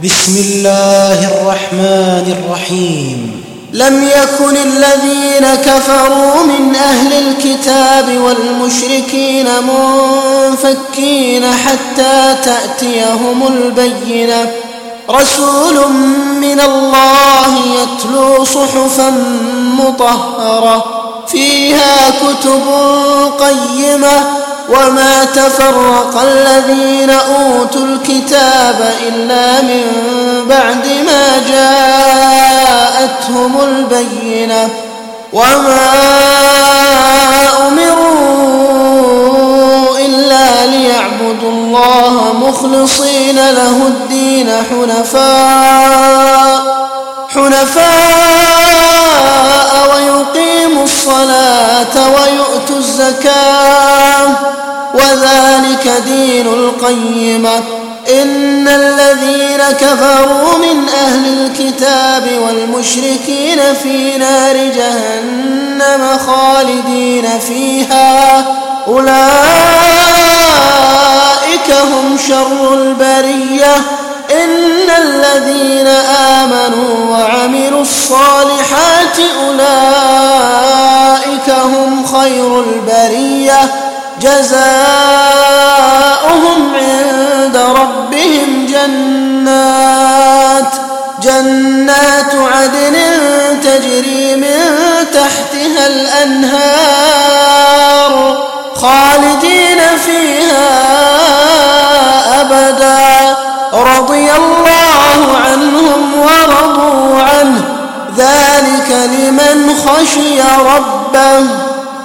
بسم الله الرحمن الرحيم. لم يكن الذين كفروا من أهل الكتاب والمشركين منفكين حتى تأتيهم البينة، رسول من الله يتلو صحفا مطهرة فيها كتب قيمة، وما تفرق الذين أوتوا الكتاب إلا من بعد ما جاءتهم البينة، وما أمروا إلا ليعبدوا الله مخلصين له الدين حنفاء ويقيموا الصلاة ويؤتوا الزكاة، وذلك دين القيمة. إن الذين كفروا من أهل الكتاب والمشركين في نار جهنم خالدين فيها، أولئك هم شر البرية. إن الذين آمنوا وعملوا الصالحات أولئك هم خير البرية، جزاؤهم عند ربهم جنات عدن تجري من تحتها الأنهار خالدين فيها أبدا، رضي الله عنهم ورضوا عنه، ذلك لمن خشي ربه.